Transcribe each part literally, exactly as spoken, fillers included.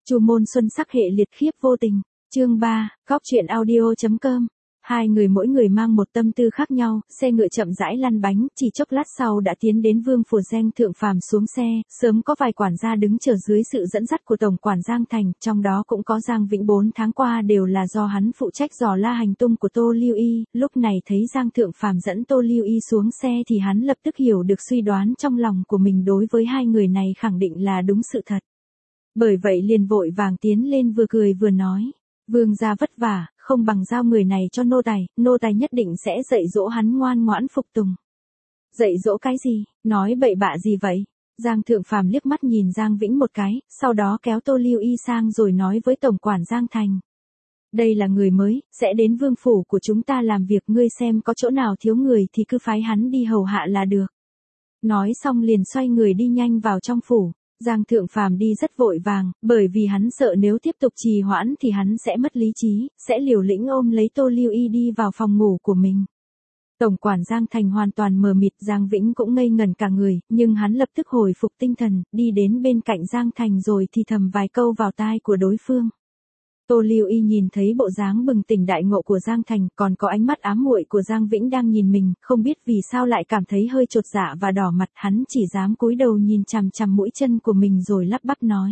Chu Môn Xuân sắc hệ liệt khiếp vô tình. Chương ba, góc truyện audio chấm com. Hai người mỗi người mang một tâm tư khác nhau, xe ngựa chậm rãi lăn bánh, chỉ chốc lát sau đã tiến đến Vương phủ. Giang Thượng Phàm xuống xe, sớm có vài quản gia đứng chờ dưới sự dẫn dắt của tổng quản Giang Thành, trong đó cũng có Giang Vĩnh. Bốn tháng qua đều là do hắn phụ trách dò la hành tung của Tô Lưu Y, lúc này thấy Giang Thượng Phàm dẫn Tô Lưu Y xuống xe thì hắn lập tức hiểu được suy đoán trong lòng của mình đối với hai người này khẳng định là đúng sự thật. Bởi vậy liền vội vàng tiến lên vừa cười vừa nói. Vương gia vất vả, không bằng giao người này cho nô tài, nô tài nhất định sẽ dạy dỗ hắn ngoan ngoãn phục tùng. Dạy dỗ cái gì, nói bậy bạ gì vậy? Giang Thượng Phàm liếc mắt nhìn Giang Vĩnh một cái, sau đó kéo Tô Lưu Y sang rồi nói với tổng quản Giang Thành. Đây là người mới, sẽ đến vương phủ của chúng ta làm việc, ngươi xem có chỗ nào thiếu người thì cứ phái hắn đi hầu hạ là được. Nói xong liền xoay người đi nhanh vào trong phủ. Giang Thượng Phàm đi rất vội vàng, bởi vì hắn sợ nếu tiếp tục trì hoãn thì hắn sẽ mất lý trí, sẽ liều lĩnh ôm lấy Tô Lưu Y đi vào phòng ngủ của mình. Tổng quản Giang Thành hoàn toàn mờ mịt, Giang Vĩnh cũng ngây ngẩn cả người, nhưng hắn lập tức hồi phục tinh thần, đi đến bên cạnh Giang Thành rồi thì thầm vài câu vào tai của đối phương. Tô Lưu Y nhìn thấy bộ dáng bừng tỉnh đại ngộ của Giang Thành, còn có ánh mắt ám muội của Giang Vĩnh đang nhìn mình, không biết vì sao lại cảm thấy hơi chột dạ và đỏ mặt, hắn chỉ dám cúi đầu nhìn chằm chằm mũi chân của mình rồi lắp bắp nói.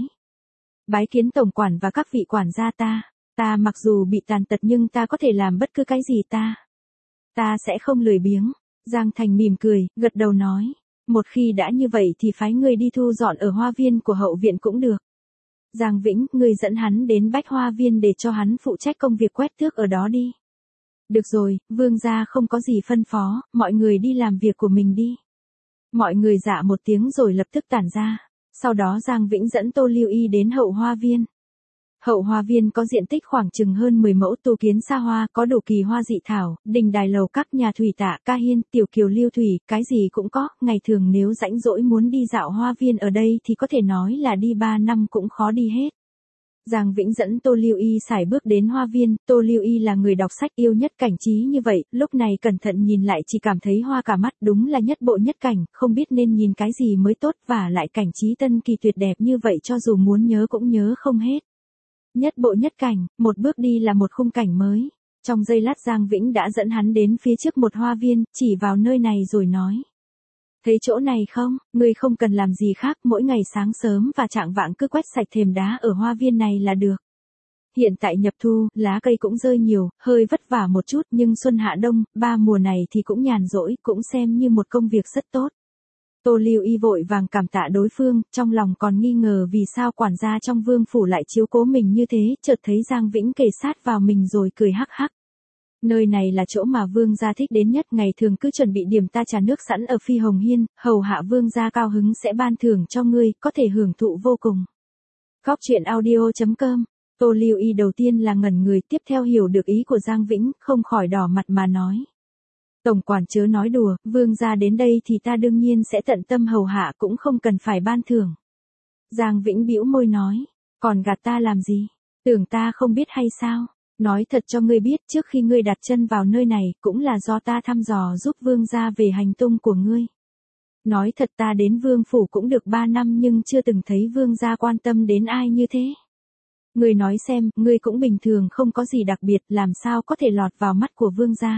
Bái kiến tổng quản và các vị quản gia ta, ta mặc dù bị tàn tật nhưng ta có thể làm bất cứ cái gì ta. Ta sẽ không lười biếng. Giang Thành mỉm cười, gật đầu nói. Một khi đã như vậy thì phái người đi thu dọn ở hoa viên của hậu viện cũng được. Giang Vĩnh, ngươi dẫn hắn đến Bách Hoa Viên để cho hắn phụ trách công việc quét tước ở đó đi. Được rồi, vương gia không có gì phân phó, mọi người đi làm việc của mình đi. Mọi người dạ một tiếng rồi lập tức tản ra. Sau đó Giang Vĩnh dẫn Tô Lưu Y đến hậu hoa viên. Hậu hoa viên có diện tích khoảng chừng hơn mười mẫu, tu kiến xa hoa, có đủ kỳ hoa dị thảo, đình đài lầu các, nhà thủy tạ, ca hiên, tiểu kiều lưu thủy, cái gì cũng có. Ngày thường nếu rãnh rỗi muốn đi dạo hoa viên ở đây thì có thể nói là đi ba năm cũng khó đi hết. Giang Vĩnh dẫn Tô Lưu Y sải bước đến hoa viên. Tô Lưu Y là người đọc sách yêu nhất cảnh trí như vậy, lúc này cẩn thận nhìn lại chỉ cảm thấy hoa cả mắt, đúng là nhất bộ nhất cảnh, không biết nên nhìn cái gì mới tốt, và lại cảnh trí tân kỳ tuyệt đẹp như vậy cho dù muốn nhớ cũng nhớ không hết. Nhất bộ nhất cảnh, một bước đi là một khung cảnh mới. Trong giây lát Giang Vĩnh đã dẫn hắn đến phía trước một hoa viên, chỉ vào nơi này rồi nói. Thấy chỗ này không, ngươi không cần làm gì khác, mỗi ngày sáng sớm và trạng vạng cứ quét sạch thềm đá ở hoa viên này là được. Hiện tại nhập thu, lá cây cũng rơi nhiều, hơi vất vả một chút, nhưng xuân hạ đông, ba mùa này thì cũng nhàn rỗi, cũng xem như một công việc rất tốt. Tô Lưu Y vội vàng cảm tạ đối phương, trong lòng còn nghi ngờ vì sao quản gia trong vương phủ lại chiếu cố mình như thế, chợt thấy Giang Vĩnh kề sát vào mình rồi cười hắc hắc. Nơi này là chỗ mà vương gia thích đến nhất, ngày thường cứ chuẩn bị điểm ta trà nước sẵn ở Phi Hồng Hiên, hầu hạ vương gia cao hứng sẽ ban thưởng cho ngươi, có thể hưởng thụ vô cùng. Góc truyện audio chấm com. Tô Lưu Y đầu tiên là ngẩn người, tiếp theo hiểu được ý của Giang Vĩnh, không khỏi đỏ mặt mà nói. Tổng quản chớ nói đùa, vương gia đến đây thì ta đương nhiên sẽ tận tâm hầu hạ, cũng không cần phải ban thưởng. Giang Vĩnh bĩu môi nói, còn gạt ta làm gì, tưởng ta không biết hay sao, nói thật cho ngươi biết, trước khi ngươi đặt chân vào nơi này, cũng là do ta thăm dò giúp vương gia về hành tung của ngươi. Nói thật ta đến vương phủ cũng được ba năm nhưng chưa từng thấy vương gia quan tâm đến ai như thế. Ngươi nói xem, ngươi cũng bình thường không có gì đặc biệt, làm sao có thể lọt vào mắt của vương gia.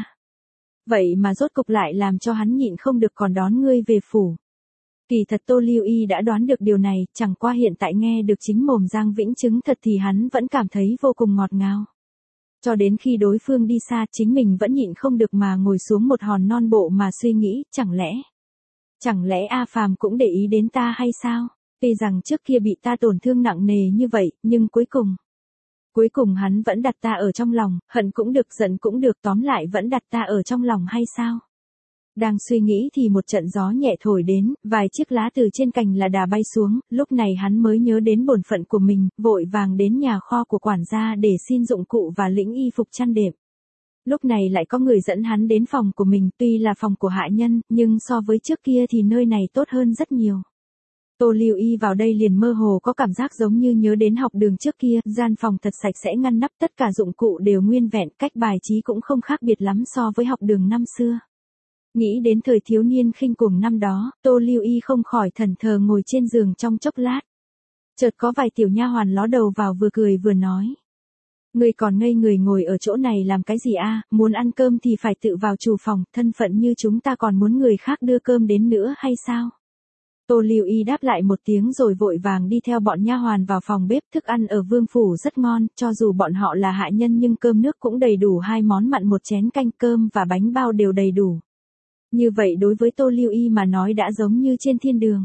Vậy mà rốt cục lại làm cho hắn nhịn không được còn đón ngươi về phủ. Kỳ thật Tô Lưu Y đã đoán được điều này, chẳng qua hiện tại nghe được chính mồm Giang Vĩnh chứng thật thì hắn vẫn cảm thấy vô cùng ngọt ngào. Cho đến khi đối phương đi xa, chính mình vẫn nhịn không được mà ngồi xuống một hòn non bộ mà suy nghĩ, chẳng lẽ, chẳng lẽ A Phàm cũng để ý đến ta hay sao? Tuy rằng trước kia bị ta tổn thương nặng nề như vậy, nhưng cuối cùng, cuối cùng hắn vẫn đặt ta ở trong lòng, hận cũng được, giận cũng được, tóm lại vẫn đặt ta ở trong lòng hay sao? Đang suy nghĩ thì một trận gió nhẹ thổi đến, vài chiếc lá từ trên cành là đà bay xuống, lúc này hắn mới nhớ đến bổn phận của mình, vội vàng đến nhà kho của quản gia để xin dụng cụ và lĩnh y phục chăn đệm. Lúc này lại có người dẫn hắn đến phòng của mình, tuy là phòng của hạ nhân, nhưng so với trước kia thì nơi này tốt hơn rất nhiều. Tô Lưu Y vào đây liền mơ hồ có cảm giác giống như nhớ đến học đường trước kia, gian phòng thật sạch sẽ ngăn nắp, tất cả dụng cụ đều nguyên vẹn, cách bài trí cũng không khác biệt lắm so với học đường năm xưa. Nghĩ đến thời thiếu niên khinh cuồng năm đó, Tô Lưu Y không khỏi thẫn thờ ngồi trên giường trong chốc lát. Chợt có vài tiểu nha hoàn ló đầu vào vừa cười vừa nói. Người còn ngây người ngồi ở chỗ này làm cái gì a? Muốn ăn cơm thì phải tự vào chủ phòng, thân phận như chúng ta còn muốn người khác đưa cơm đến nữa hay sao? Tô Lưu Y đáp lại một tiếng rồi vội vàng đi theo bọn nha hoàn vào phòng bếp. Thức ăn ở vương phủ rất ngon, cho dù bọn họ là hạ nhân nhưng cơm nước cũng đầy đủ, hai món mặn một chén canh, cơm và bánh bao đều đầy đủ. Như vậy đối với Tô Lưu Y mà nói đã giống như trên thiên đường.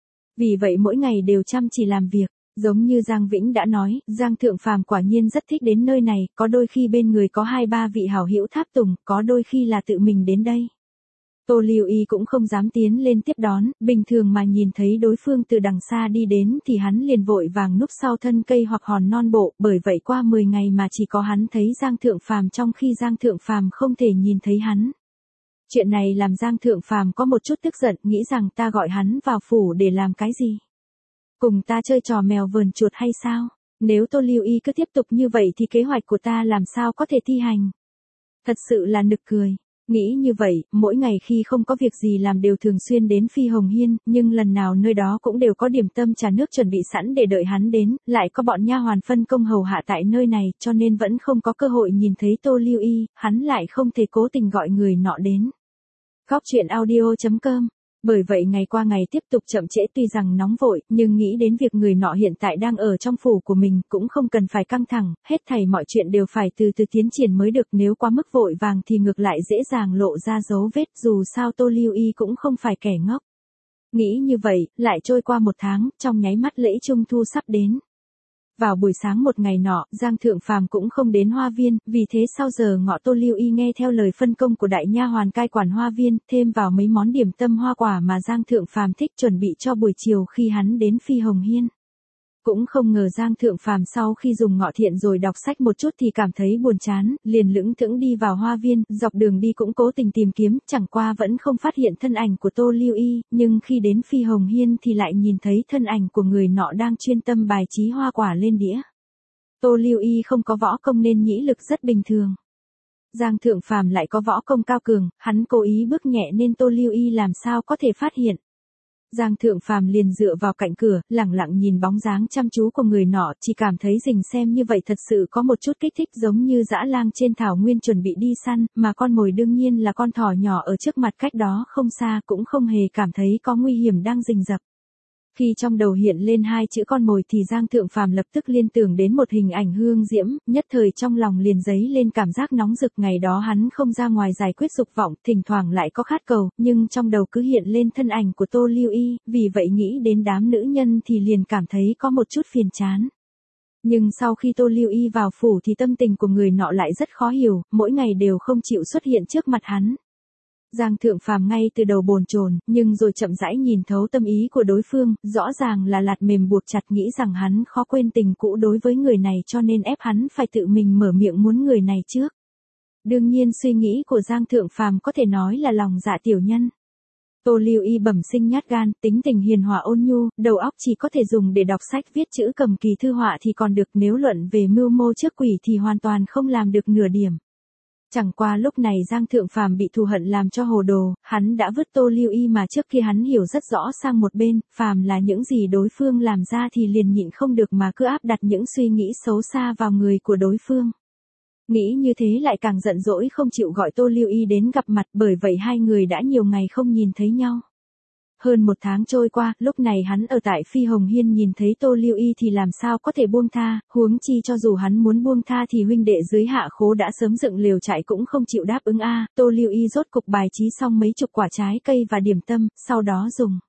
Vì vậy mỗi ngày đều chăm chỉ làm việc. Giống như Giang Vĩnh đã nói, Giang Thượng Phàm quả nhiên rất thích đến nơi này, có đôi khi bên người có hai ba vị hảo hữu tháp tùng, có đôi khi là tự mình đến đây. Tô Lưu Y cũng không dám tiến lên tiếp đón, bình thường mà nhìn thấy đối phương từ đằng xa đi đến thì hắn liền vội vàng núp sau thân cây hoặc hòn non bộ, bởi vậy qua mười ngày mà chỉ có hắn thấy Giang Thượng Phàm trong khi Giang Thượng Phàm không thể nhìn thấy hắn. Chuyện này làm Giang Thượng Phàm có một chút tức giận, nghĩ rằng ta gọi hắn vào phủ để làm cái gì? Cùng ta chơi trò mèo vờn chuột hay sao? Nếu Tô Lưu Y cứ tiếp tục như vậy thì kế hoạch của ta làm sao có thể thi hành? Thật sự là nực cười. Nghĩ như vậy, mỗi ngày khi không có việc gì làm đều thường xuyên đến Phi Hồng Hiên, nhưng lần nào nơi đó cũng đều có điểm tâm trà nước chuẩn bị sẵn để đợi hắn đến, lại có bọn nha hoàn phân công hầu hạ tại nơi này, cho nên vẫn không có cơ hội nhìn thấy Tô Lưu Y, hắn lại không thể cố tình gọi người nọ đến. Góc truyện audio chấm com. Bởi vậy ngày qua ngày tiếp tục chậm trễ, tuy rằng nóng vội, nhưng nghĩ đến việc người nọ hiện tại đang ở trong phủ của mình cũng không cần phải căng thẳng, hết thảy mọi chuyện đều phải từ từ tiến triển mới được, nếu quá mức vội vàng thì ngược lại dễ dàng lộ ra dấu vết, dù sao Tô Lưu Y cũng không phải kẻ ngốc. Nghĩ như vậy, lại trôi qua một tháng, trong nháy mắt lễ Trung Thu sắp đến. Vào buổi sáng một ngày nọ, Giang Thượng Phàm cũng không đến hoa viên, vì thế sau giờ ngọ Tô Lưu Y nghe theo lời phân công của đại nha hoàn cai quản hoa viên, thêm vào mấy món điểm tâm hoa quả mà Giang Thượng Phàm thích chuẩn bị cho buổi chiều khi hắn đến Phi Hồng Hiên. Cũng không ngờ Giang Thượng Phàm sau khi dùng ngọ thiện rồi đọc sách một chút thì cảm thấy buồn chán, liền lững thững đi vào hoa viên, dọc đường đi cũng cố tình tìm kiếm, chẳng qua vẫn không phát hiện thân ảnh của Tô Lưu Y, nhưng khi đến Phi Hồng Hiên thì lại nhìn thấy thân ảnh của người nọ đang chuyên tâm bài trí hoa quả lên đĩa. Tô Lưu Y không có võ công nên nhĩ lực rất bình thường. Giang Thượng Phàm lại có võ công cao cường, hắn cố ý bước nhẹ nên Tô Lưu Y làm sao có thể phát hiện. Giang Thượng Phàm liền dựa vào cạnh cửa, lẳng lặng nhìn bóng dáng chăm chú của người nọ, chỉ cảm thấy rình xem như vậy thật sự có một chút kích thích, giống như dã lang trên thảo nguyên chuẩn bị đi săn, mà con mồi đương nhiên là con thỏ nhỏ ở trước mặt cách đó không xa, cũng không hề cảm thấy có nguy hiểm đang rình rập. Khi trong đầu hiện lên hai chữ con mồi thì Giang Thượng Phàm lập tức liên tưởng đến một hình ảnh hương diễm, nhất thời trong lòng liền dấy lên cảm giác nóng rực. Ngày đó hắn không ra ngoài giải quyết dục vọng, thỉnh thoảng lại có khát cầu, nhưng trong đầu cứ hiện lên thân ảnh của Tô Lưu Y, vì vậy nghĩ đến đám nữ nhân thì liền cảm thấy có một chút phiền chán. Nhưng sau khi Tô Lưu Y vào phủ thì tâm tình của người nọ lại rất khó hiểu, mỗi ngày đều không chịu xuất hiện trước mặt hắn. Giang Thượng Phàm ngay từ đầu bồn chồn, nhưng rồi chậm rãi nhìn thấu tâm ý của đối phương, rõ ràng là lạt mềm buộc chặt, nghĩ rằng hắn khó quên tình cũ đối với người này cho nên ép hắn phải tự mình mở miệng muốn người này trước. Đương nhiên suy nghĩ của Giang Thượng Phàm có thể nói là lòng dạ tiểu nhân. Tô Lưu Y bẩm sinh nhát gan, tính tình hiền hòa ôn nhu, đầu óc chỉ có thể dùng để đọc sách viết chữ cầm kỳ thư họa thì còn được, nếu luận về mưu mô trước quỷ thì hoàn toàn không làm được nửa điểm. Chẳng qua lúc này Giang Thượng Phàm bị thù hận làm cho hồ đồ, hắn đã vứt Tô Lưu Y mà trước kia hắn hiểu rất rõ sang một bên, phàm là những gì đối phương làm ra thì liền nhịn không được mà cứ áp đặt những suy nghĩ xấu xa vào người của đối phương. Nghĩ như thế lại càng giận dỗi không chịu gọi Tô Lưu Y đến gặp mặt, bởi vậy hai người đã nhiều ngày không nhìn thấy nhau. Hơn một tháng trôi qua, lúc này hắn ở tại Phi Hồng Hiên nhìn thấy Tô Lưu Y thì làm sao có thể buông tha, huống chi cho dù hắn muốn buông tha thì huynh đệ dưới Hạ Khố đã sớm dựng lều trại cũng không chịu đáp ứng a. Tô Lưu Y rốt cục bài trí xong mấy chục quả trái cây và điểm tâm, sau đó dùng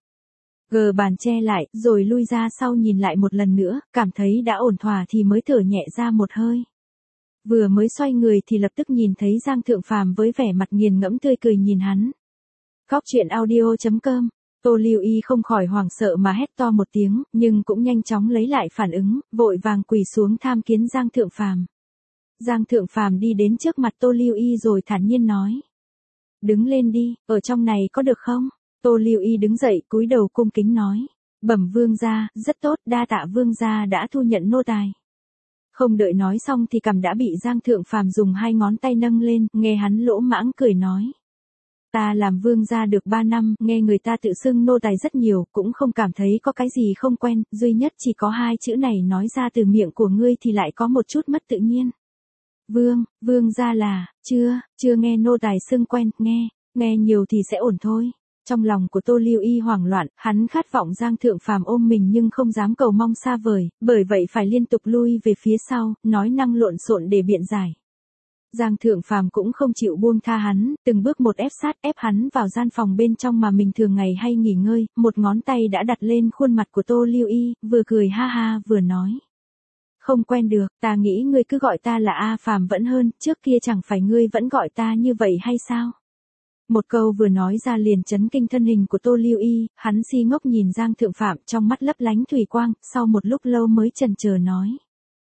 gờ bàn che lại, rồi lui ra sau nhìn lại một lần nữa, cảm thấy đã ổn thỏa thì mới thở nhẹ ra một hơi. Vừa mới xoay người thì lập tức nhìn thấy Giang Thượng Phàm với vẻ mặt nghiền ngẫm tươi cười nhìn hắn. Góc truyện audio chấm com. Tô Lưu Y không khỏi hoảng sợ mà hét to một tiếng, nhưng cũng nhanh chóng lấy lại phản ứng, vội vàng quỳ xuống tham kiến Giang Thượng Phàm. Giang Thượng Phàm đi đến trước mặt Tô Lưu Y rồi thản nhiên nói: "Đứng lên đi, ở trong này có được không?" Tô Lưu Y đứng dậy, cúi đầu cung kính nói: "Bẩm vương gia, rất tốt, đa tạ vương gia đã thu nhận nô tài." Không đợi nói xong thì cằm đã bị Giang Thượng Phàm dùng hai ngón tay nâng lên, nghe hắn lỗ mãng cười nói: Ta làm vương gia được ba năm, nghe người ta tự xưng nô tài rất nhiều, cũng không cảm thấy có cái gì không quen, duy nhất chỉ có hai chữ này nói ra từ miệng của ngươi thì lại có một chút mất tự nhiên. Vương, vương gia là, chưa, chưa nghe nô tài xưng quen, nghe, nghe nhiều thì sẽ ổn thôi. Trong lòng của Tô Lưu Y hoảng loạn, hắn khát vọng Giang Thượng Phàm ôm mình nhưng không dám cầu mong xa vời, bởi vậy phải liên tục lui về phía sau, nói năng lộn xộn để biện giải. Giang Thượng Phàm cũng không chịu buông tha hắn, từng bước một ép sát ép hắn vào gian phòng bên trong mà mình thường ngày hay nghỉ ngơi, một ngón tay đã đặt lên khuôn mặt của Tô Lưu Y, vừa cười ha ha vừa nói. Không quen được, ta nghĩ ngươi cứ gọi ta là A Phàm vẫn hơn, trước kia chẳng phải ngươi vẫn gọi ta như vậy hay sao? Một câu vừa nói ra liền chấn kinh thân hình của Tô Lưu Y, hắn si ngốc nhìn Giang Thượng Phàm trong mắt lấp lánh thủy quang, sau một lúc lâu mới chần chờ nói.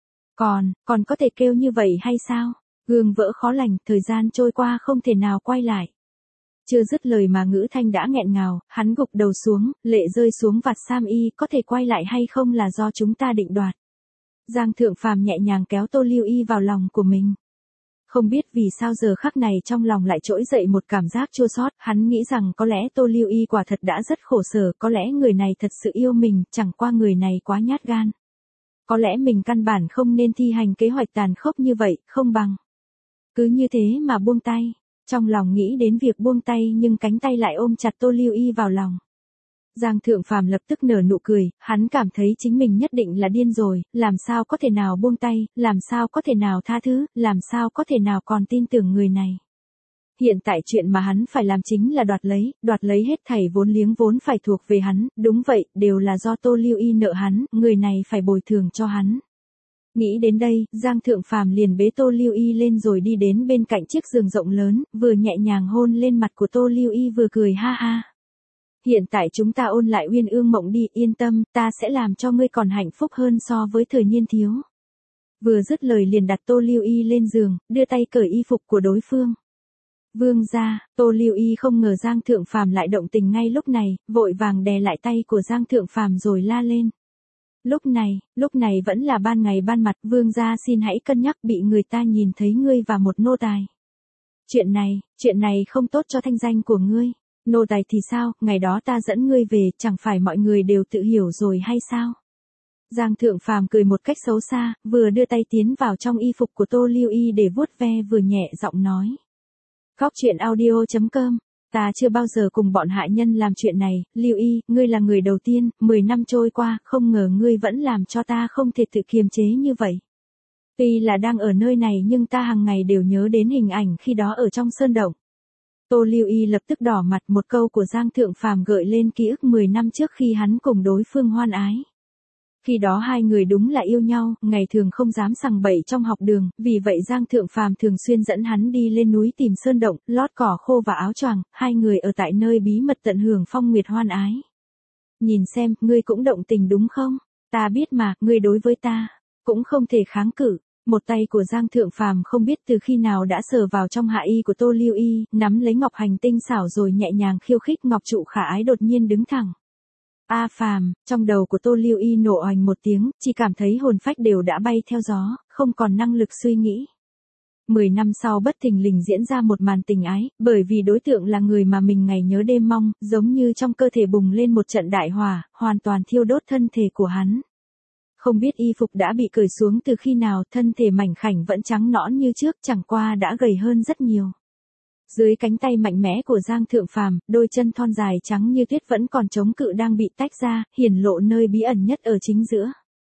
Còn, còn có thể kêu như vậy hay sao? Gương vỡ khó lành, thời gian trôi qua không thể nào quay lại. Chưa dứt lời mà ngữ thanh đã nghẹn ngào, hắn gục đầu xuống, lệ rơi xuống vạt sam y, có thể quay lại hay không là do chúng ta định đoạt. Giang Thượng Phàm nhẹ nhàng kéo Tô Lưu Y vào lòng của mình. Không biết vì sao giờ khắc này trong lòng lại trỗi dậy một cảm giác chua xót, hắn nghĩ rằng có lẽ Tô Lưu Y quả thật đã rất khổ sở, có lẽ người này thật sự yêu mình, chẳng qua người này quá nhát gan. Có lẽ mình căn bản không nên thi hành kế hoạch tàn khốc như vậy, không bằng. Cứ như thế mà buông tay, trong lòng nghĩ đến việc buông tay nhưng cánh tay lại ôm chặt Tô Lưu Y vào lòng. Giang Thượng Phàm lập tức nở nụ cười, hắn cảm thấy chính mình nhất định là điên rồi, làm sao có thể nào buông tay, làm sao có thể nào tha thứ, làm sao có thể nào còn tin tưởng người này. Hiện tại chuyện mà hắn phải làm chính là đoạt lấy, đoạt lấy hết thảy vốn liếng vốn phải thuộc về hắn, đúng vậy, đều là do Tô Lưu Y nợ hắn, người này phải bồi thường cho hắn. Nghĩ đến đây, Giang Thượng Phàm liền bế Tô Lưu Y lên rồi đi đến bên cạnh chiếc giường rộng lớn, vừa nhẹ nhàng hôn lên mặt của Tô Lưu Y vừa cười ha ha. Hiện tại chúng ta ôn lại uyên ương mộng đi, yên tâm, ta sẽ làm cho ngươi còn hạnh phúc hơn so với thời niên thiếu. Vừa dứt lời liền đặt Tô Lưu Y lên giường, đưa tay cởi y phục của đối phương. Vương gia, Tô Lưu Y không ngờ Giang Thượng Phàm lại động tình ngay lúc này, vội vàng đè lại tay của Giang Thượng Phàm rồi la lên. Lúc này, lúc này vẫn là ban ngày ban mặt, vương gia xin hãy cân nhắc bị người ta nhìn thấy ngươi và một nô tài. Chuyện này, chuyện này không tốt cho thanh danh của ngươi. Nô tài thì sao, ngày đó ta dẫn ngươi về, chẳng phải mọi người đều tự hiểu rồi hay sao? Giang Thượng Phàm cười một cách xấu xa, vừa đưa tay tiến vào trong y phục của Tô Lưu Y để vuốt ve vừa nhẹ giọng nói. Góc truyện audio chấm com. Ta chưa bao giờ cùng bọn hạ nhân làm chuyện này, Lưu Y, ngươi là người đầu tiên, mười năm trôi qua, không ngờ ngươi vẫn làm cho ta không thể tự kiềm chế như vậy. Tuy là đang ở nơi này nhưng ta hàng ngày đều nhớ đến hình ảnh khi đó ở trong sơn động. Tô Lưu Y lập tức đỏ mặt, một câu của Giang Thượng Phàm gợi lên ký ức mười năm trước khi hắn cùng đối phương hoan ái. Khi đó hai người đúng là yêu nhau, ngày thường không dám sằng bậy trong học đường, vì vậy Giang Thượng Phàm thường xuyên dẫn hắn đi lên núi tìm sơn động, lót cỏ khô và áo choàng, hai người ở tại nơi bí mật tận hưởng phong nguyệt hoan ái. Nhìn xem, ngươi cũng động tình đúng không? Ta biết mà, ngươi đối với ta cũng không thể kháng cự. Một tay của Giang Thượng Phàm không biết từ khi nào đã sờ vào trong hạ y của Tô Lưu Y, nắm lấy ngọc hành tinh xảo rồi nhẹ nhàng khiêu khích, ngọc trụ khả ái đột nhiên đứng thẳng. A Phàm, trong đầu của Tô Lưu Y nổ oành một tiếng, chỉ cảm thấy hồn phách đều đã bay theo gió, không còn năng lực suy nghĩ. Mười năm sau bất thình lình diễn ra một màn tình ái, bởi vì đối tượng là người mà mình ngày nhớ đêm mong, giống như trong cơ thể bùng lên một trận đại hỏa, hoàn toàn thiêu đốt thân thể của hắn. Không biết y phục đã bị cởi xuống từ khi nào, thân thể mảnh khảnh vẫn trắng nõn như trước, chẳng qua đã gầy hơn rất nhiều. Dưới cánh tay mạnh mẽ của Giang Thượng Phàm, đôi chân thon dài trắng như tuyết vẫn còn chống cự đang bị tách ra, hiển lộ nơi bí ẩn nhất ở chính giữa.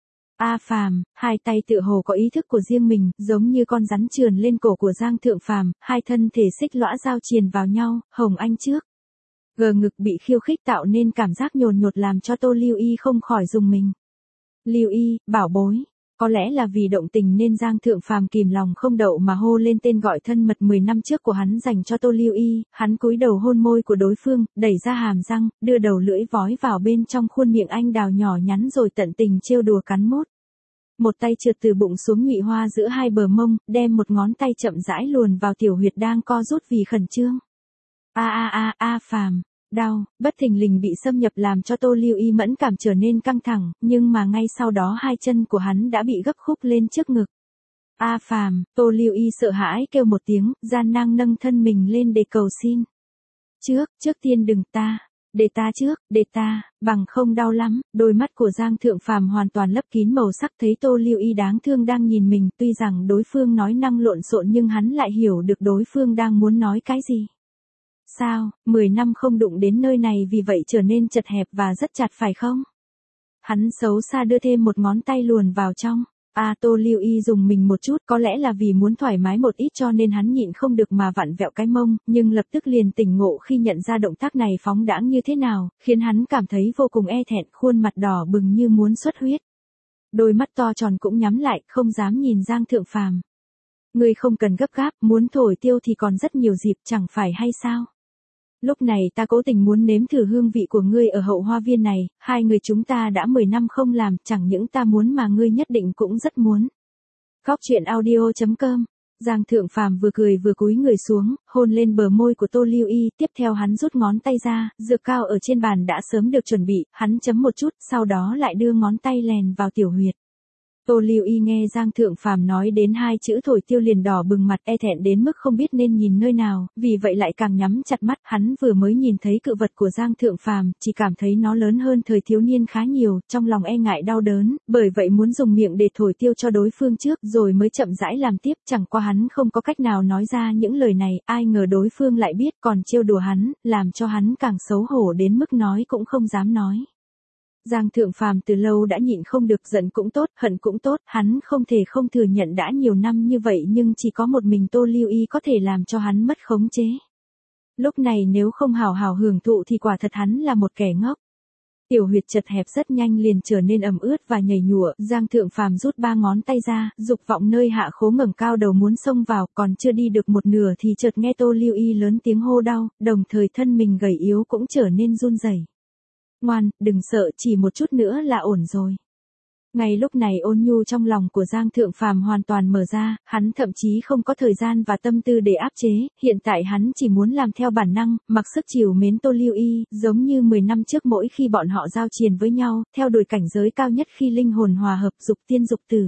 A Phàm, hai tay tựa hồ có ý thức của riêng mình, giống như con rắn trườn lên cổ của Giang Thượng Phàm, hai thân thể xích lõa giao triền vào nhau, hồng anh trước. Gờ ngực bị khiêu khích tạo nên cảm giác nhồn nhột làm cho Tô Lưu Y không khỏi rùng mình. Lưu Y, bảo bối. Có lẽ là vì động tình nên Giang Thượng Phàm kìm lòng không đậu mà hô lên tên gọi thân mật mười năm trước của hắn dành cho Tô Lưu Y, hắn cúi đầu hôn môi của đối phương, đẩy ra hàm răng, đưa đầu lưỡi vói vào bên trong khuôn miệng anh đào nhỏ nhắn rồi tận tình trêu đùa cắn mốt. Một tay trượt từ bụng xuống nhụy hoa giữa hai bờ mông, đem một ngón tay chậm rãi luồn vào tiểu huyệt đang co rút vì khẩn trương. A a a a Phàm. Đau, bất thình lình bị xâm nhập làm cho Tô Lưu Y mẫn cảm trở nên căng thẳng, nhưng mà ngay sau đó hai chân của hắn đã bị gấp khúc lên trước ngực. A Phàm, Tô Lưu Y sợ hãi kêu một tiếng, gian nan nâng thân mình lên để cầu xin. Trước, trước tiên đừng ta. Để ta trước, để ta, bằng không đau lắm. Đôi mắt của Giang Thượng Phàm hoàn toàn lấp kín màu sắc, thấy Tô Lưu Y đáng thương đang nhìn mình, tuy rằng đối phương nói năng lộn xộn nhưng hắn lại hiểu được đối phương đang muốn nói cái gì. Sao, mười năm không đụng đến nơi này vì vậy trở nên chật hẹp và rất chặt phải không? Hắn xấu xa đưa thêm một ngón tay luồn vào trong. À, Tô Lưu Y dùng mình một chút, có lẽ là vì muốn thoải mái một ít cho nên hắn nhịn không được mà vặn vẹo cái mông, nhưng lập tức liền tỉnh ngộ khi nhận ra động tác này phóng đãng như thế nào, khiến hắn cảm thấy vô cùng e thẹn, khuôn mặt đỏ bừng như muốn xuất huyết. Đôi mắt to tròn cũng nhắm lại, không dám nhìn Giang Thượng Phàm. Ngươi không cần gấp gáp, muốn thổi tiêu thì còn rất nhiều dịp, chẳng phải hay sao? Lúc này ta cố tình muốn nếm thử hương vị của ngươi ở hậu hoa viên này, hai người chúng ta đã mười năm không làm, chẳng những ta muốn mà ngươi nhất định cũng rất muốn. Góc truyện audio chấm com. Giang Thượng Phàm vừa cười vừa cúi người xuống, hôn lên bờ môi của Tô Lưu Y, tiếp theo hắn rút ngón tay ra, dược cao ở trên bàn đã sớm được chuẩn bị, hắn chấm một chút, sau đó lại đưa ngón tay lèn vào tiểu huyệt. Tô Lưu Y nghe Giang Thượng Phàm nói đến hai chữ thổi tiêu liền đỏ bừng mặt, e thẹn đến mức không biết nên nhìn nơi nào, vì vậy lại càng nhắm chặt mắt. Hắn vừa mới nhìn thấy cự vật của Giang Thượng Phàm, chỉ cảm thấy nó lớn hơn thời thiếu niên khá nhiều, trong lòng e ngại đau đớn, bởi vậy muốn dùng miệng để thổi tiêu cho đối phương trước, rồi mới chậm rãi làm tiếp. Chẳng qua hắn không có cách nào nói ra những lời này, ai ngờ đối phương lại biết, còn trêu đùa hắn, làm cho hắn càng xấu hổ đến mức nói cũng không dám nói. Giang Thượng Phàm từ lâu đã nhịn không được, giận cũng tốt, hận cũng tốt, hắn không thể không thừa nhận đã nhiều năm như vậy nhưng chỉ có một mình Tô Lưu Y có thể làm cho hắn mất khống chế. Lúc này nếu không hào hào hưởng thụ thì quả thật hắn là một kẻ ngốc. Tiểu huyệt chật hẹp rất nhanh liền trở nên ẩm ướt và nhầy nhụa, Giang Thượng Phàm rút ba ngón tay ra, dục vọng nơi hạ khố ngẩng cao đầu muốn xông vào, còn chưa đi được một nửa thì chợt nghe Tô Lưu Y lớn tiếng hô đau, đồng thời thân mình gầy yếu cũng trở nên run rẩy. Ngoan, đừng sợ, chỉ một chút nữa là ổn rồi. Ngay lúc này ôn nhu trong lòng của Giang Thượng Phàm hoàn toàn mở ra, hắn thậm chí không có thời gian và tâm tư để áp chế, hiện tại hắn chỉ muốn làm theo bản năng, mặc sức chiều mến Tô Lưu Y, giống như mười năm trước mỗi khi bọn họ giao triền với nhau, theo đuổi cảnh giới cao nhất khi linh hồn hòa hợp, dục tiên dục tử.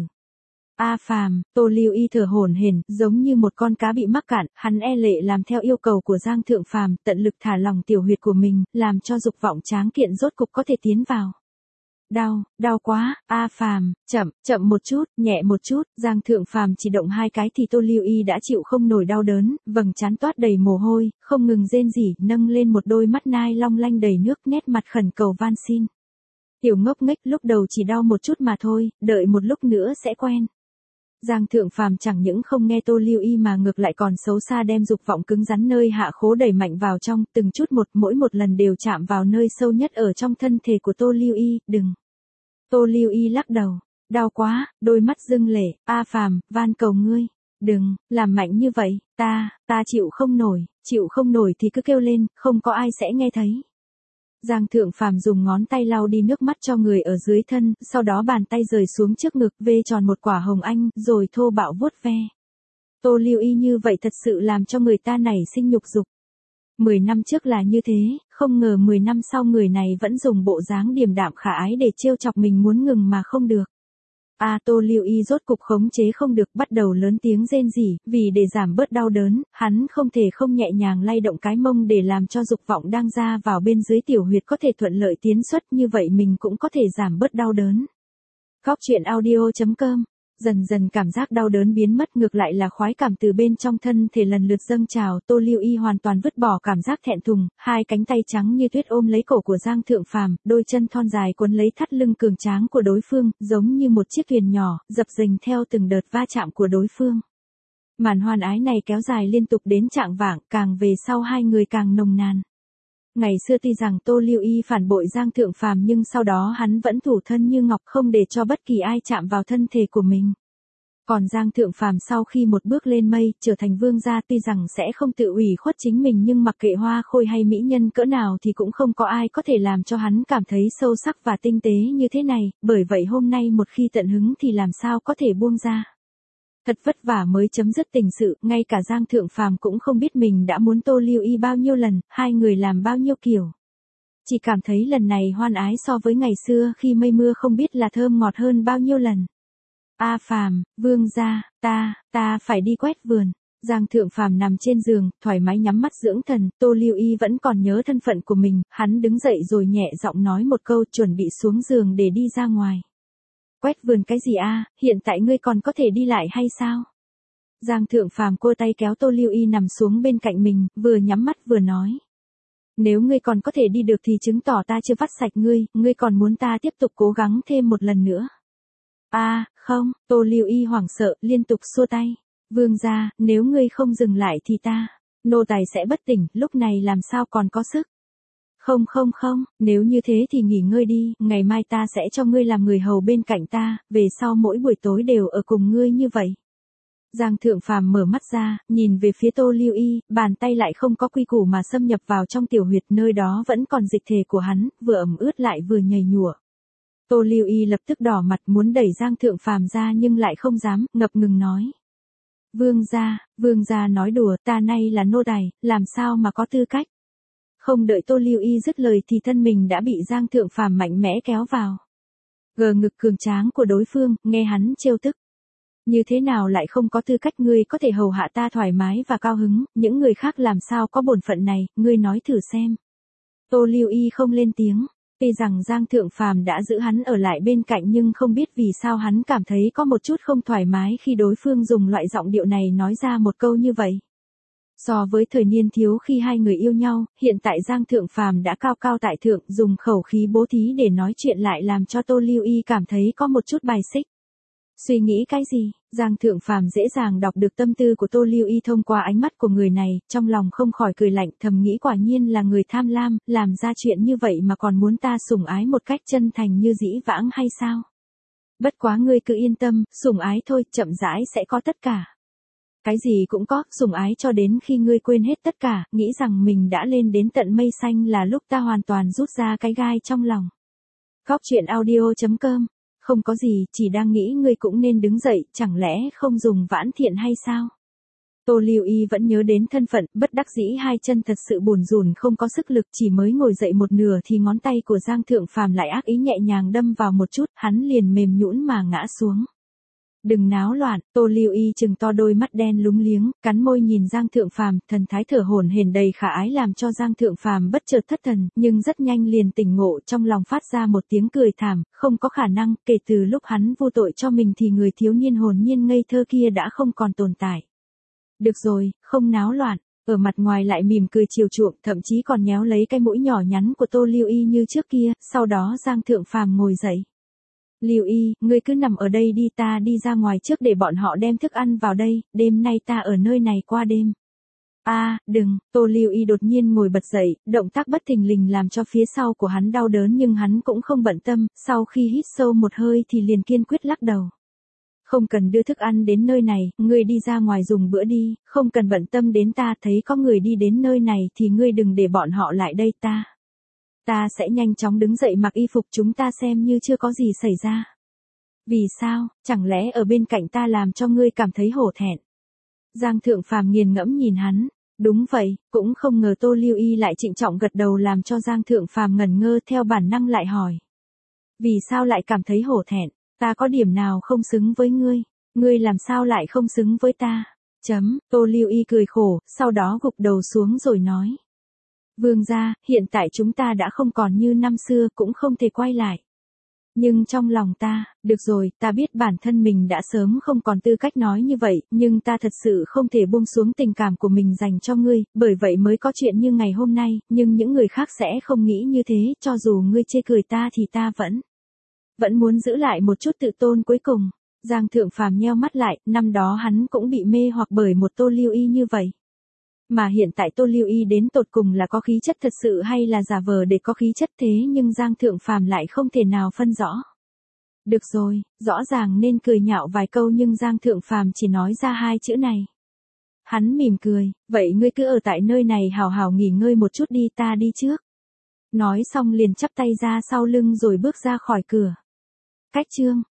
A Phàm, Tô Lưu Y thở hổn hển, giống như một con cá bị mắc cạn, hắn e lệ làm theo yêu cầu của Giang Thượng Phàm, tận lực thả lỏng tiểu huyệt của mình, làm cho dục vọng tráng kiện rốt cục có thể tiến vào. Đau, đau quá, A Phàm, chậm, chậm một chút, nhẹ một chút, Giang Thượng Phàm chỉ động hai cái thì Tô Lưu Y đã chịu không nổi đau đớn, vầng trán toát đầy mồ hôi, không ngừng rên rỉ, nâng lên một đôi mắt nai long lanh đầy nước, nét mặt khẩn cầu van xin. Tiểu ngốc nghếch, lúc đầu chỉ đau một chút mà thôi, đợi một lúc nữa sẽ quen. Giang Thượng Phàm chẳng những không nghe Tô Lưu Y mà ngược lại còn xấu xa đem dục vọng cứng rắn nơi hạ khố đẩy mạnh vào trong, từng chút một, mỗi một lần đều chạm vào nơi sâu nhất ở trong thân thể của Tô Lưu Y, đừng. Tô Lưu Y lắc đầu, đau quá, đôi mắt rưng lệ, A Phàm, van cầu ngươi, đừng, làm mạnh như vậy, ta, ta chịu không nổi, chịu không nổi thì cứ kêu lên, không có ai sẽ nghe thấy. Giang Thượng Phàm dùng ngón tay lau đi nước mắt cho người ở dưới thân, sau đó bàn tay rời xuống trước ngực, vê tròn một quả hồng anh, rồi thô bạo vuốt ve. Tô Lưu Y như vậy thật sự làm cho người ta nảy sinh nhục dục. Mười năm trước là như thế, không ngờ mười năm sau người này vẫn dùng bộ dáng điềm đạm khả ái để trêu chọc mình muốn ngừng mà không được. À, Tô Lưu Y rốt cục khống chế không được, bắt đầu lớn tiếng rên rỉ, vì để giảm bớt đau đớn, hắn không thể không nhẹ nhàng lay động cái mông để làm cho dục vọng đang ra vào bên dưới tiểu huyệt có thể thuận lợi tiến xuất, như vậy mình cũng có thể giảm bớt đau đớn. Góc truyện audio chấm com. Dần dần cảm giác đau đớn biến mất, ngược lại là khoái cảm từ bên trong thân thể lần lượt dâng trào, Tô Lưu Y hoàn toàn vứt bỏ cảm giác thẹn thùng, hai cánh tay trắng như tuyết ôm lấy cổ của Giang Thượng Phàm, đôi chân thon dài cuốn lấy thắt lưng cường tráng của đối phương, giống như một chiếc thuyền nhỏ, dập dềnh theo từng đợt va chạm của đối phương. Màn hoan ái này kéo dài liên tục đến chạng vạng, càng về sau hai người càng nồng nàn. Ngày xưa tuy rằng Tô Lưu Y phản bội Giang Thượng Phàm nhưng sau đó hắn vẫn thủ thân như ngọc, không để cho bất kỳ ai chạm vào thân thể của mình. Còn Giang Thượng Phàm sau khi một bước lên mây, trở thành vương gia, tuy rằng sẽ không tự ủy khuất chính mình nhưng mặc kệ hoa khôi hay mỹ nhân cỡ nào thì cũng không có ai có thể làm cho hắn cảm thấy sâu sắc và tinh tế như thế này, bởi vậy hôm nay một khi tận hứng thì làm sao có thể buông ra. Thật vất vả mới chấm dứt tình sự, ngay cả Giang Thượng Phàm cũng không biết mình đã muốn Tô Lưu Y bao nhiêu lần, hai người làm bao nhiêu kiểu. Chỉ cảm thấy lần này hoan ái so với ngày xưa khi mây mưa không biết là thơm ngọt hơn bao nhiêu lần. A Phàm, vương gia, ta, ta phải đi quét vườn. Giang Thượng Phàm nằm trên giường, thoải mái nhắm mắt dưỡng thần, Tô Lưu Y vẫn còn nhớ thân phận của mình, hắn đứng dậy rồi nhẹ giọng nói một câu chuẩn bị xuống giường để đi ra ngoài. Quét vườn cái gì a, hiện tại ngươi còn có thể đi lại hay sao? Giang Thượng Phàm cua tay kéo Tô Lưu Y nằm xuống bên cạnh mình, vừa nhắm mắt vừa nói. Nếu ngươi còn có thể đi được thì chứng tỏ ta chưa vắt sạch ngươi, ngươi còn muốn ta tiếp tục cố gắng thêm một lần nữa. A, à, không, Tô Lưu Y hoảng sợ, liên tục xua tay. Vương gia, nếu ngươi không dừng lại thì ta, nô tài sẽ bất tỉnh, lúc này làm sao còn có sức. Không không không, nếu như thế thì nghỉ ngơi đi, ngày mai ta sẽ cho ngươi làm người hầu bên cạnh ta, về sau mỗi buổi tối đều ở cùng ngươi như vậy. Giang Thượng Phàm mở mắt ra, nhìn về phía Tô Lưu Y, bàn tay lại không có quy củ mà xâm nhập vào trong tiểu huyệt, nơi đó vẫn còn dịch thể của hắn, vừa ẩm ướt lại vừa nhầy nhụa. Tô Lưu Y lập tức đỏ mặt muốn đẩy Giang Thượng Phàm ra nhưng lại không dám, ngập ngừng nói. Vương gia, vương gia nói đùa, ta nay là nô tài, làm sao mà có tư cách. Không đợi Tô Lưu Y dứt lời thì thân mình đã bị Giang Thượng Phàm mạnh mẽ kéo vào. Gờ ngực cường tráng của đối phương, nghe hắn trêu tức. Như thế nào lại không có tư cách, ngươi có thể hầu hạ ta thoải mái và cao hứng, những người khác làm sao có bổn phận này, ngươi nói thử xem. Tô Lưu Y không lên tiếng, tuy rằng Giang Thượng Phàm đã giữ hắn ở lại bên cạnh nhưng không biết vì sao hắn cảm thấy có một chút không thoải mái khi đối phương dùng loại giọng điệu này nói ra một câu như vậy. So với thời niên thiếu khi hai người yêu nhau, hiện tại Giang Thượng Phàm đã cao cao tại thượng, dùng khẩu khí bố thí để nói chuyện lại làm cho Tô Lưu Y cảm thấy có một chút bài xích. Suy nghĩ cái gì? Giang Thượng Phàm dễ dàng đọc được tâm tư của Tô Lưu Y thông qua ánh mắt của người này, trong lòng không khỏi cười lạnh, thầm nghĩ quả nhiên là người tham lam, làm ra chuyện như vậy mà còn muốn ta sủng ái một cách chân thành như dĩ vãng hay sao? Bất quá ngươi cứ yên tâm, sủng ái thôi, chậm rãi sẽ có tất cả. Cái gì cũng có, sủng ái cho đến khi ngươi quên hết tất cả, nghĩ rằng mình đã lên đến tận mây xanh là lúc ta hoàn toàn rút ra cái gai trong lòng. Góc truyện audio chấm com. Không có gì, chỉ đang nghĩ ngươi cũng nên đứng dậy, chẳng lẽ không dùng vãn thiện hay sao? Tô Lưu Y vẫn nhớ đến thân phận, bất đắc dĩ hai chân thật sự buồn rùn không có sức lực, chỉ mới ngồi dậy một nửa thì ngón tay của Giang Thượng Phàm lại ác ý nhẹ nhàng đâm vào một chút, hắn liền mềm nhũn mà ngã xuống. Đừng náo loạn, Tô Lưu Y trừng to đôi mắt đen lúng liếng, cắn môi nhìn Giang Thượng Phàm, thần thái thở hổn hển đầy khả ái làm cho Giang Thượng Phàm bất chợt thất thần, nhưng rất nhanh liền tỉnh ngộ, trong lòng phát ra một tiếng cười thảm, không có khả năng, kể từ lúc hắn vô tội cho mình thì người thiếu niên hồn nhiên ngây thơ kia đã không còn tồn tại. Được rồi, không náo loạn, ở mặt ngoài lại mỉm cười chiều chuộng, thậm chí còn nhéo lấy cái mũi nhỏ nhắn của Tô Lưu Y như trước kia, sau đó Giang Thượng Phàm ngồi dậy. Lưu Y, ngươi cứ nằm ở đây đi, ta đi ra ngoài trước để bọn họ đem thức ăn vào đây, đêm nay ta ở nơi này qua đêm. A, à, đừng, Tô Lưu Y đột nhiên ngồi bật dậy, động tác bất thình lình làm cho phía sau của hắn đau đớn nhưng hắn cũng không bận tâm, sau khi hít sâu một hơi thì liền kiên quyết lắc đầu. Không cần đưa thức ăn đến nơi này, ngươi đi ra ngoài dùng bữa đi, không cần bận tâm đến ta, thấy có người đi đến nơi này thì ngươi đừng để bọn họ lại đây ta. Ta sẽ nhanh chóng đứng dậy mặc y phục chúng ta xem như chưa có gì xảy ra. Vì sao, chẳng lẽ ở bên cạnh ta làm cho ngươi cảm thấy hổ thẹn? Giang Thượng Phàm nghiền ngẫm nhìn hắn. Đúng vậy, cũng không ngờ Tô Lưu Y lại trịnh trọng gật đầu làm cho Giang Thượng Phàm ngẩn ngơ theo bản năng lại hỏi. Vì sao lại cảm thấy hổ thẹn? Ta có điểm nào không xứng với ngươi? Ngươi làm sao lại không xứng với ta? Chấm, Tô Lưu Y cười khổ, sau đó gục đầu xuống rồi nói. Vương gia, hiện tại chúng ta đã không còn như năm xưa, cũng không thể quay lại. Nhưng trong lòng ta, được rồi, ta biết bản thân mình đã sớm không còn tư cách nói như vậy, nhưng ta thật sự không thể buông xuống tình cảm của mình dành cho ngươi, bởi vậy mới có chuyện như ngày hôm nay, nhưng những người khác sẽ không nghĩ như thế, cho dù ngươi chê cười ta thì ta vẫn, vẫn muốn giữ lại một chút tự tôn cuối cùng. Giang Thượng Phàm nheo mắt lại, năm đó hắn cũng bị mê hoặc bởi một Tô Lưu Y như vậy. Mà hiện tại Tô Lưu Y đến tột cùng là có khí chất thật sự hay là giả vờ để có khí chất thế nhưng Giang Thượng Phàm lại không thể nào phân rõ. Được rồi, rõ ràng nên cười nhạo vài câu nhưng Giang Thượng Phàm chỉ nói ra hai chữ này. Hắn mỉm cười, vậy ngươi cứ ở tại nơi này hào hào nghỉ ngơi một chút đi, ta đi trước. Nói xong liền chắp tay ra sau lưng rồi bước ra khỏi cửa. Cách chương